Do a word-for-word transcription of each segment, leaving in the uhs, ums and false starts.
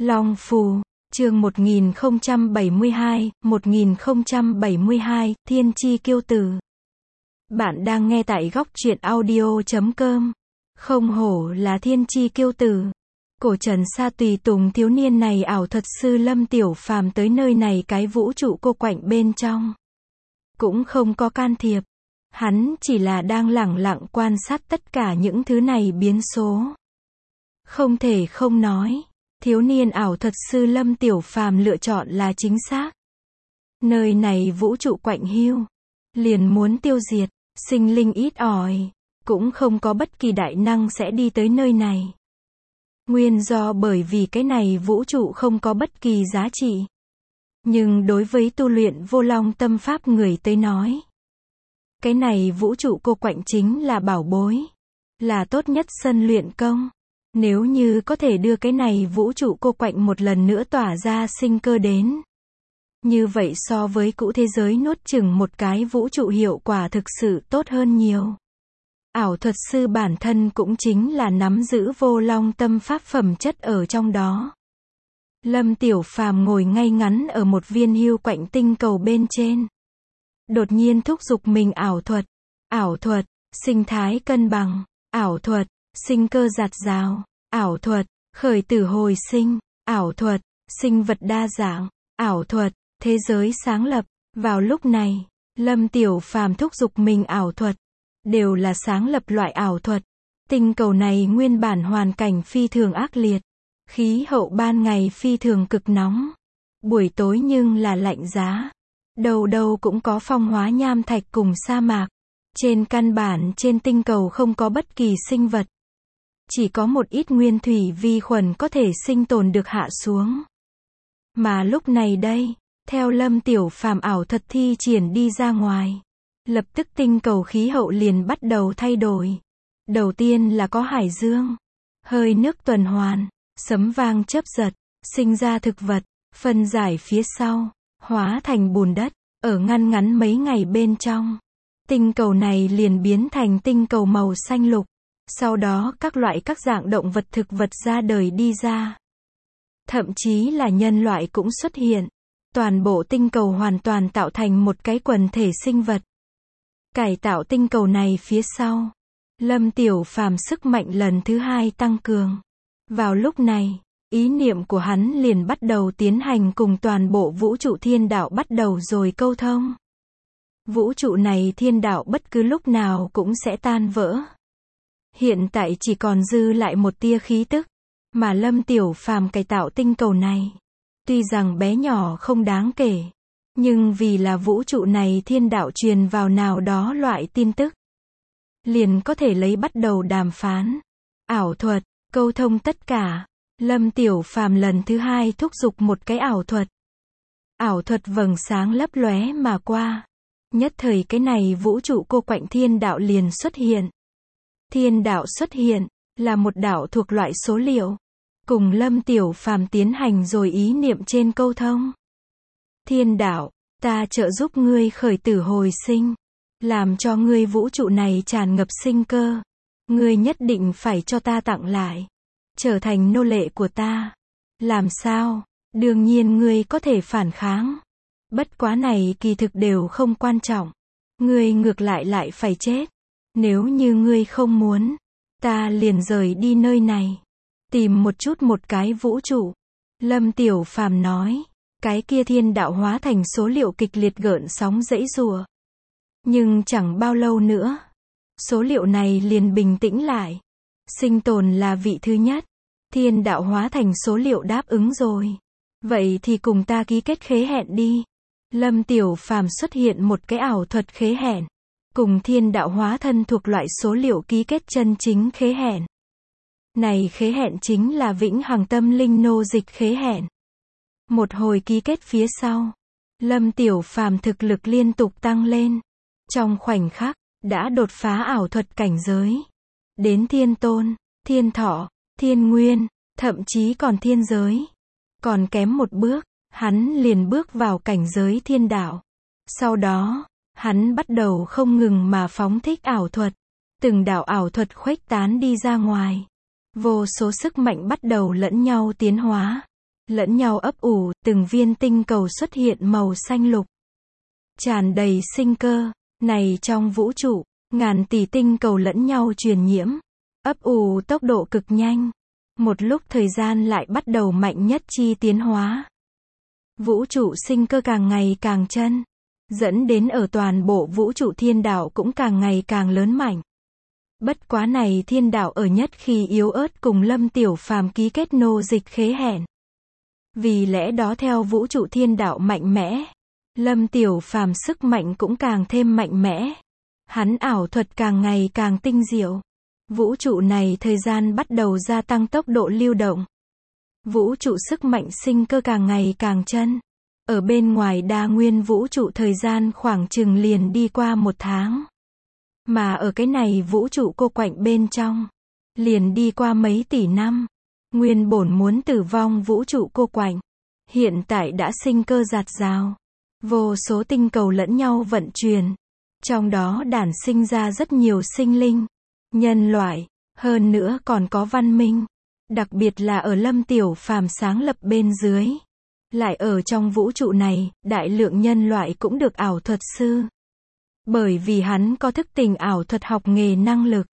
Long Phù, chương một nghìn không trăm bảy mươi hai, một nghìn không trăm bảy mươi hai, Thiên Chi Kiêu Tử. Bạn đang nghe tại góc truyện audio chấm com. Không hổ là Thiên Chi Kiêu Tử. Cổ trần sa tùy tùng thiếu niên này ảo thuật sư Lâm Tiểu Phàm tới nơi này cái vũ trụ cô quạnh bên trong. Cũng không có can thiệp. Hắn chỉ là đang lẳng lặng quan sát tất cả những thứ này biến số. Không thể không nói, thiếu niên ảo thuật sư Lâm Tiểu Phàm lựa chọn là chính xác. Nơi này vũ trụ quạnh hiu, liền muốn tiêu diệt, sinh linh ít ỏi, cũng không có bất kỳ đại năng sẽ đi tới nơi này. Nguyên do bởi vì cái này vũ trụ không có bất kỳ giá trị. Nhưng đối với tu luyện vô long tâm pháp người tới nói, cái này vũ trụ cô quạnh chính là bảo bối, là tốt nhất sân luyện công. Nếu như có thể đưa cái này vũ trụ cô quạnh một lần nữa tỏa ra sinh cơ đến, như vậy so với cũ thế giới nuốt chửng một cái vũ trụ hiệu quả thực sự tốt hơn nhiều. Ảo thuật sư bản thân cũng chính là nắm giữ vô long tâm pháp phẩm chất ở trong đó. Lâm Tiểu Phàm ngồi ngay ngắn ở một viên hưu quạnh tinh cầu bên trên. Đột nhiên thúc giục mình ảo thuật. Ảo thuật, sinh thái cân bằng. Ảo thuật, sinh cơ dạt dào. Ảo thuật, khởi tử hồi sinh. Ảo thuật, sinh vật đa dạng. Ảo thuật, thế giới sáng lập. Vào lúc này, Lâm Tiểu Phàm thúc giục mình ảo thuật. Đều là sáng lập loại ảo thuật. Tinh cầu này nguyên bản hoàn cảnh phi thường ác liệt. Khí hậu ban ngày phi thường cực nóng. Buổi tối nhưng là lạnh giá. Đầu đầu cũng có phong hóa nham thạch cùng sa mạc. Trên căn bản trên tinh cầu không có bất kỳ sinh vật. Chỉ có một ít nguyên thủy vi khuẩn có thể sinh tồn được hạ xuống. Mà lúc này đây, theo Lâm Tiểu Phàm ảo thuật thi triển đi ra ngoài, lập tức tinh cầu khí hậu liền bắt đầu thay đổi. Đầu tiên là có hải dương, hơi nước tuần hoàn, sấm vang chớp giật, sinh ra thực vật, phân giải phía sau, hóa thành bùn đất, ở ngăn ngắn mấy ngày bên trong. Tinh cầu này liền biến thành tinh cầu màu xanh lục. Sau đó các loại các dạng động vật thực vật ra đời đi ra. Thậm chí là nhân loại cũng xuất hiện. Toàn bộ tinh cầu hoàn toàn tạo thành một cái quần thể sinh vật. Cải tạo tinh cầu này phía sau, Lâm Tiểu Phàm sức mạnh lần thứ hai tăng cường. Vào lúc này, ý niệm của hắn liền bắt đầu tiến hành cùng toàn bộ vũ trụ thiên đạo bắt đầu rồi câu thông. Vũ trụ này thiên đạo bất cứ lúc nào cũng sẽ tan vỡ. Hiện tại chỉ còn dư lại một tia khí tức, mà Lâm Tiểu Phàm cải tạo tinh cầu này. Tuy rằng bé nhỏ không đáng kể, nhưng vì là vũ trụ này thiên đạo truyền vào nào đó loại tin tức, liền có thể lấy bắt đầu đàm phán, ảo thuật, câu thông tất cả. Lâm Tiểu Phàm lần thứ hai thúc giục một cái ảo thuật. Ảo thuật vầng sáng lấp lóe mà qua. Nhất thời cái này vũ trụ cô quạnh thiên đạo liền xuất hiện. Thiên đạo xuất hiện, là một đạo thuộc loại số liệu. Cùng Lâm Tiểu Phàm tiến hành rồi ý niệm trên câu thông. Thiên đạo, ta trợ giúp ngươi khởi tử hồi sinh. Làm cho ngươi vũ trụ này tràn ngập sinh cơ. Ngươi nhất định phải cho ta tặng lại. Trở thành nô lệ của ta. Làm sao? Đương nhiên ngươi có thể phản kháng. Bất quá này kỳ thực đều không quan trọng. Ngươi ngược lại lại phải chết. Nếu như ngươi không muốn, ta liền rời đi nơi này. Tìm một chút một cái vũ trụ. Lâm Tiểu Phàm nói. Cái kia thiên đạo hóa thành số liệu kịch liệt gợn sóng dãy rùa. Nhưng chẳng bao lâu nữa, số liệu này liền bình tĩnh lại. Sinh tồn là vị thứ nhất. Thiên đạo hóa thành số liệu đáp ứng rồi. Vậy thì cùng ta ký kết khế hẹn đi. Lâm Tiểu Phàm xuất hiện một cái ảo thuật khế hẹn. Cùng thiên đạo hóa thân thuộc loại số liệu ký kết chân chính khế hẹn. Này khế hẹn chính là vĩnh hằng tâm linh nô dịch khế hẹn. Một hồi ký kết phía sau, Lâm Tiểu Phàm thực lực liên tục tăng lên. Trong khoảnh khắc, đã đột phá ảo thuật cảnh giới. Đến thiên tôn, thiên thọ, thiên nguyên, thậm chí còn thiên giới. Còn kém một bước, hắn liền bước vào cảnh giới thiên đạo. Sau đó, hắn bắt đầu không ngừng mà phóng thích ảo thuật. Từng đạo ảo thuật khuếch tán đi ra ngoài. Vô số sức mạnh bắt đầu lẫn nhau tiến hóa. lẫn nhau ấp ủ, từng viên tinh cầu xuất hiện màu xanh lục, tràn đầy sinh cơ. Này trong vũ trụ, ngàn tỷ tinh cầu lẫn nhau truyền nhiễm, ấp ủ tốc độ cực nhanh. Một lúc thời gian lại bắt đầu mạnh nhất chi tiến hóa. Vũ trụ sinh cơ càng ngày càng chân, dẫn đến ở toàn bộ vũ trụ thiên đạo cũng càng ngày càng lớn mạnh. Bất quá này thiên đạo ở nhất khi yếu ớt cùng Lâm Tiểu Phàm ký kết nô dịch khế hẹn. Vì lẽ đó theo vũ trụ thiên đạo mạnh mẽ, Lâm Tiểu Phàm sức mạnh cũng càng thêm mạnh mẽ. Hắn ảo thuật càng ngày càng tinh diệu. Vũ trụ này thời gian bắt đầu gia tăng tốc độ lưu động. Vũ trụ sức mạnh sinh cơ càng ngày càng chân. Ở bên ngoài đa nguyên vũ trụ thời gian khoảng chừng liền đi qua một tháng. Mà ở cái này vũ trụ cô quạnh bên trong, liền đi qua mấy tỷ năm. Nguyên bổn muốn tử vong vũ trụ cô quạnh, hiện tại đã sinh cơ rạt rào. Vô số tinh cầu lẫn nhau vận chuyển. Trong đó đản sinh ra rất nhiều sinh linh, nhân loại, hơn nữa còn có văn minh. Đặc biệt là ở Lâm Tiểu Phàm sáng lập bên dưới. Lại ở trong vũ trụ này, đại lượng nhân loại cũng được ảo thuật sư. Bởi vì hắn có thức tỉnh ảo thuật học nghề năng lực.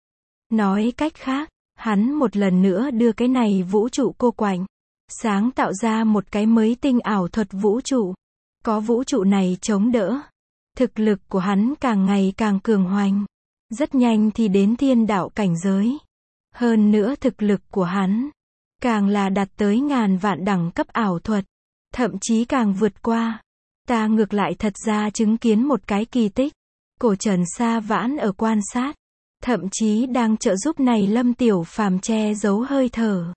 Nói cách khác, hắn một lần nữa đưa cái này vũ trụ cô quạnh, sáng tạo ra một cái mới tinh ảo thuật vũ trụ. Có vũ trụ này chống đỡ, thực lực của hắn càng ngày càng cường hoành. Rất nhanh thì đến thiên đạo cảnh giới. Hơn nữa thực lực của hắn, càng là đạt tới ngàn vạn đẳng cấp ảo thuật. Thậm chí càng vượt qua. Ta ngược lại thật ra chứng kiến một cái kỳ tích. Cổ Trần Sa Vãn ở quan sát. Thậm chí đang trợ giúp này Lâm Tiểu Phàm che giấu hơi thở.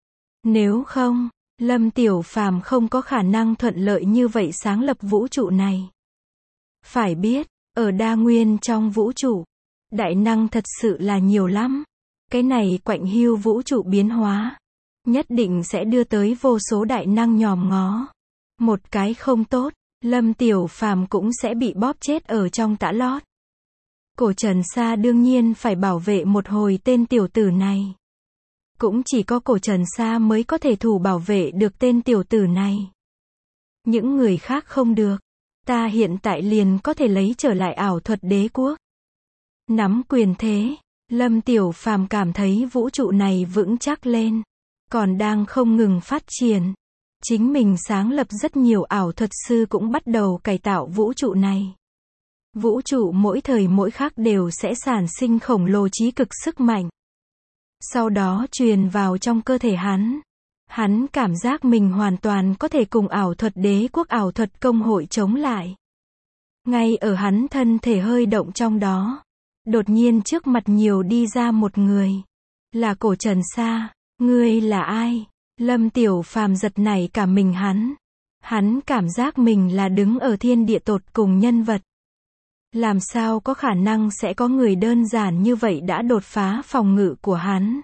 Nếu không, Lâm Tiểu Phàm không có khả năng thuận lợi như vậy sáng lập vũ trụ này. Phải biết, ở đa nguyên trong vũ trụ, đại năng thật sự là nhiều lắm. Cái này quạnh hiu vũ trụ biến hóa, nhất định sẽ đưa tới vô số đại năng nhòm ngó. Một cái không tốt, Lâm Tiểu Phàm cũng sẽ bị bóp chết ở trong tã lót. Cổ Trần Sa đương nhiên phải bảo vệ một hồi tên tiểu tử này. Cũng chỉ có Cổ Trần Sa mới có thể thủ bảo vệ được tên tiểu tử này. Những người khác không được. Ta hiện tại liền có thể lấy trở lại ảo thuật đế quốc. Nắm quyền thế, Lâm Tiểu Phàm cảm thấy vũ trụ này vững chắc lên. Còn đang không ngừng phát triển. Chính mình sáng lập rất nhiều ảo thuật sư cũng bắt đầu cải tạo vũ trụ này. Vũ trụ mỗi thời mỗi khắc đều sẽ sản sinh khổng lồ trí cực sức mạnh. Sau đó truyền vào trong cơ thể hắn. Hắn cảm giác mình hoàn toàn có thể cùng ảo thuật đế quốc ảo thuật công hội chống lại. Ngay ở hắn thân thể hơi động trong đó. Đột nhiên trước mặt nhiều đi ra một người. Là Cổ Trần Sa. Ngươi là ai? Lâm Tiểu Phàm giật nảy cả mình hắn. Hắn cảm giác mình là đứng ở thiên địa tột cùng nhân vật. Làm sao có khả năng sẽ có người đơn giản như vậy đã đột phá phòng ngự của hắn.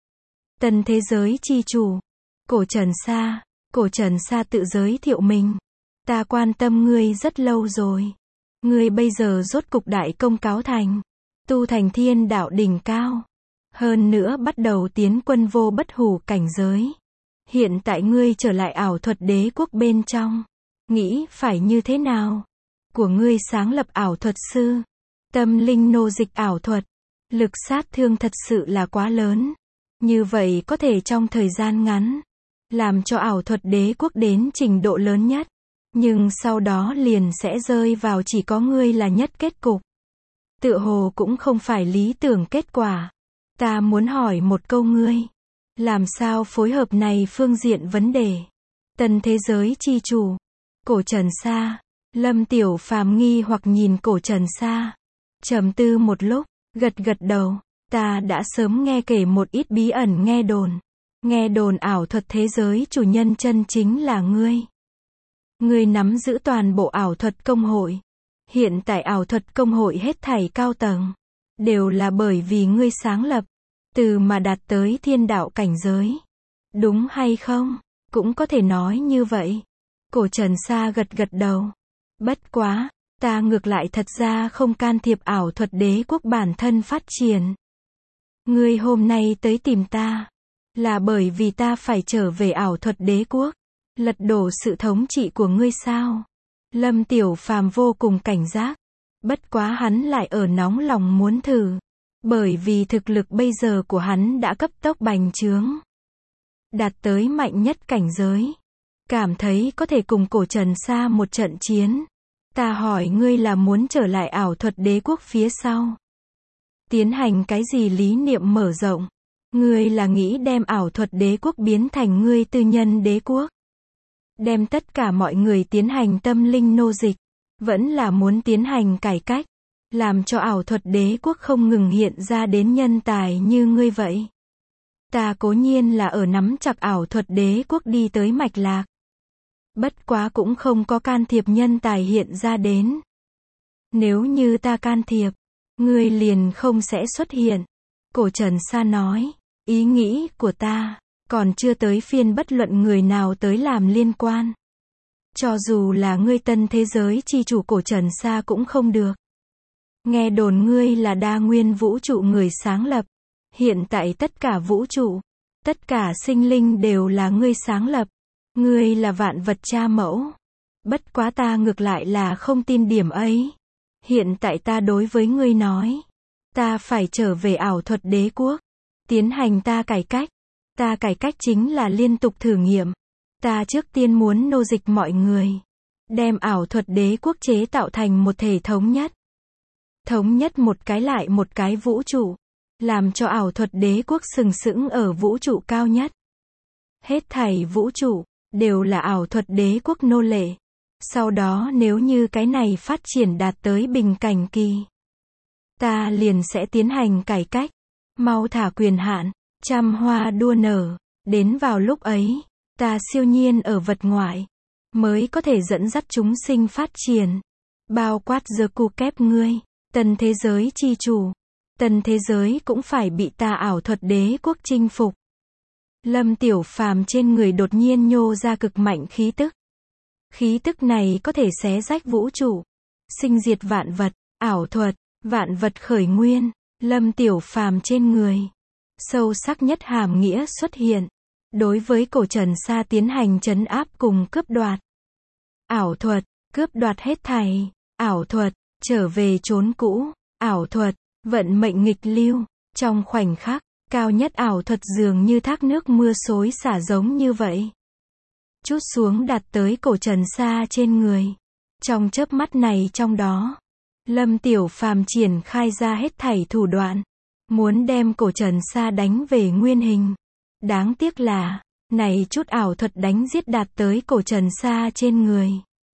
Tân thế giới chi chủ. Cổ Trần Sa. Cổ Trần Sa tự giới thiệu mình. Ta quan tâm ngươi rất lâu rồi. Ngươi bây giờ rốt cục đại công cáo thành. Tu thành thiên đạo đỉnh cao. Hơn nữa bắt đầu tiến quân vô bất hủ cảnh giới. Hiện tại ngươi trở lại ảo thuật đế quốc bên trong. Nghĩ phải như thế nào? Của ngươi sáng lập ảo thuật sư. Tâm linh nô dịch ảo thuật. Lực sát thương thật sự là quá lớn. Như vậy có thể trong thời gian ngắn. Làm cho ảo thuật đế quốc đến trình độ lớn nhất. Nhưng sau đó liền sẽ rơi vào chỉ có ngươi là nhất kết cục. Tựa hồ cũng không phải lý tưởng kết quả. Ta muốn hỏi một câu ngươi. Làm sao phối hợp này phương diện vấn đề? Tân thế giới chi chủ. Cổ Trần Sa. Lâm Tiểu Phàm nghi hoặc nhìn Cổ Trần Sa. Trầm tư một lúc, gật gật đầu. Ta đã sớm nghe kể một ít bí ẩn nghe đồn. Nghe đồn ảo thuật thế giới chủ nhân chân chính là ngươi. Ngươi nắm giữ toàn bộ ảo thuật công hội. Hiện tại ảo thuật công hội hết thảy cao tầng. Đều là bởi vì ngươi sáng lập. Từ mà đạt tới thiên đạo cảnh giới. Đúng hay không? Cũng có thể nói như vậy. Cổ Trần Sa gật gật đầu. Bất quá, ta ngược lại thật ra không can thiệp ảo thuật đế quốc bản thân phát triển. Ngươi hôm nay tới tìm ta. Là bởi vì ta phải trở về ảo thuật đế quốc, lật đổ sự thống trị của ngươi sao? Lâm Tiểu Phàm vô cùng cảnh giác. Bất quá hắn lại ở nóng lòng muốn thử. Bởi vì thực lực bây giờ của hắn đã cấp tốc bành trướng. Đạt tới mạnh nhất cảnh giới. Cảm thấy có thể cùng cổ Trần Sa một trận chiến. Ta hỏi ngươi là muốn trở lại ảo thuật đế quốc phía sau. Tiến hành cái gì lý niệm mở rộng? Ngươi là nghĩ đem ảo thuật đế quốc biến thành ngươi tư nhân đế quốc. Đem tất cả mọi người tiến hành tâm linh nô dịch. Vẫn là muốn tiến hành cải cách. Làm cho ảo thuật đế quốc không ngừng hiện ra đến nhân tài như ngươi vậy. Ta cố nhiên là ở nắm chặt ảo thuật đế quốc đi tới mạch lạc. Bất quá cũng không có can thiệp nhân tài hiện ra đến. Nếu như ta can thiệp, ngươi liền không sẽ xuất hiện. Cổ Trần Sa nói, ý nghĩ của ta, còn chưa tới phiên bất luận người nào tới làm liên quan. Cho dù là ngươi tân thế giới chi chủ cổ Trần Sa cũng không được. Nghe đồn ngươi là đa nguyên vũ trụ người sáng lập. Hiện tại tất cả vũ trụ, tất cả sinh linh đều là ngươi sáng lập. Ngươi là vạn vật cha mẫu. Bất quá ta ngược lại là không tin điểm ấy. Hiện tại ta đối với ngươi nói. Ta phải trở về ảo thuật đế quốc. Tiến hành ta cải cách. Ta cải cách chính là liên tục thử nghiệm. Ta trước tiên muốn nô dịch mọi người. Đem ảo thuật đế quốc chế tạo thành một thể thống nhất. Thống nhất một cái lại một cái vũ trụ. Làm cho ảo thuật đế quốc sừng sững ở vũ trụ cao nhất. Hết thảy vũ trụ, đều là ảo thuật đế quốc nô lệ. Sau đó nếu như cái này phát triển đạt tới bình cảnh kỳ. Ta liền sẽ tiến hành cải cách. Mau thả quyền hạn, trăm hoa đua nở. Đến vào lúc ấy, ta siêu nhiên ở vật ngoại. Mới có thể dẫn dắt chúng sinh phát triển. Bao quát giờ cu kép ngươi. Tân thế giới chi chủ. Tân thế giới cũng phải bị ta ảo thuật đế quốc chinh phục. Lâm Tiểu Phàm trên người đột nhiên nhô ra cực mạnh khí tức. Khí tức này có thể xé rách vũ trụ. Sinh diệt vạn vật, ảo thuật, vạn vật khởi nguyên. Lâm Tiểu Phàm trên người. Sâu sắc nhất hàm nghĩa xuất hiện. Đối với cổ Trần Sa tiến hành trấn áp cùng cướp đoạt. Ảo thuật, cướp đoạt hết thảy. Ảo thuật, trở về chốn cũ. Ảo thuật, vận mệnh nghịch lưu. Trong khoảnh khắc, cao nhất ảo thuật dường như thác nước mưa xối xả giống như vậy. Chút xuống đặt tới cổ Trần Sa trên người. Trong chớp mắt này trong đó, Lâm Tiểu Phàm triển khai ra hết thảy thủ đoạn. Muốn đem cổ Trần Sa đánh về nguyên hình. Đáng tiếc là, này chút ảo thuật đánh giết đạt tới cổ Trần Sa trên người.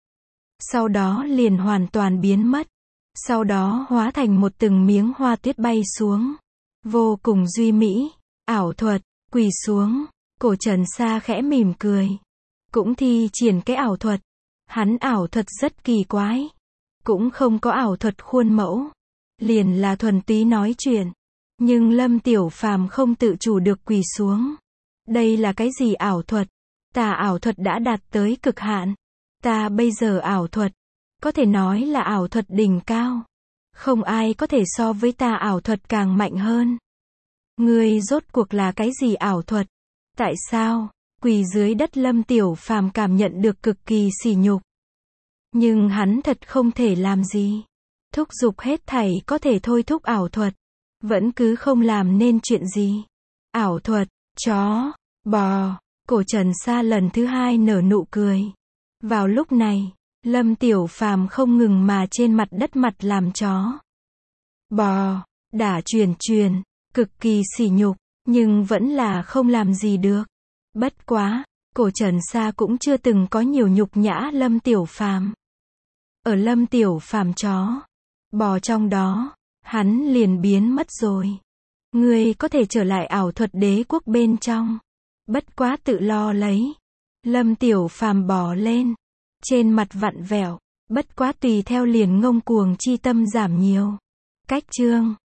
Sau đó liền hoàn toàn biến mất. Sau đó hóa thành một từng miếng hoa tuyết bay xuống. Vô cùng duy mỹ. Ảo thuật, quỳ xuống. Cổ Trần Sa khẽ mỉm cười. Cũng thi triển cái ảo thuật. Hắn ảo thuật rất kỳ quái. Cũng không có ảo thuật khuôn mẫu. Liền là thuần túy nói chuyện. Nhưng Lâm Tiểu Phàm không tự chủ được quỳ xuống. Đây là cái gì ảo thuật? Ta ảo thuật đã đạt tới cực hạn. Ta bây giờ ảo thuật. Có thể nói là ảo thuật đỉnh cao. Không ai có thể so với ta ảo thuật càng mạnh hơn. Ngươi rốt cuộc là cái gì ảo thuật? Tại sao? Quỳ dưới đất Lâm Tiểu Phàm cảm nhận được cực kỳ sỉ nhục. Nhưng hắn thật không thể làm gì. Thúc giục hết thảy có thể thôi thúc ảo thuật. Vẫn cứ không làm nên chuyện gì. Ảo thuật, chó, bò. Cổ Trần Sa lần thứ hai nở nụ cười. Vào lúc này, Lâm Tiểu Phàm không ngừng mà trên mặt đất mặt làm chó. Bò, đả truyền truyền, cực kỳ sỉ nhục, nhưng vẫn là không làm gì được. Bất quá, cổ Trần Sa cũng chưa từng có nhiều nhục nhã Lâm Tiểu Phàm. Ở Lâm Tiểu Phàm chó, bò trong đó, hắn liền biến mất rồi. Ngươi có thể trở lại ảo thuật đế quốc bên trong. Bất quá tự lo lấy. Lâm Tiểu Phàm bò lên. Trên mặt vặn vẹo. Bất quá tùy theo liền ngông cuồng chi tâm giảm nhiều. Cách chương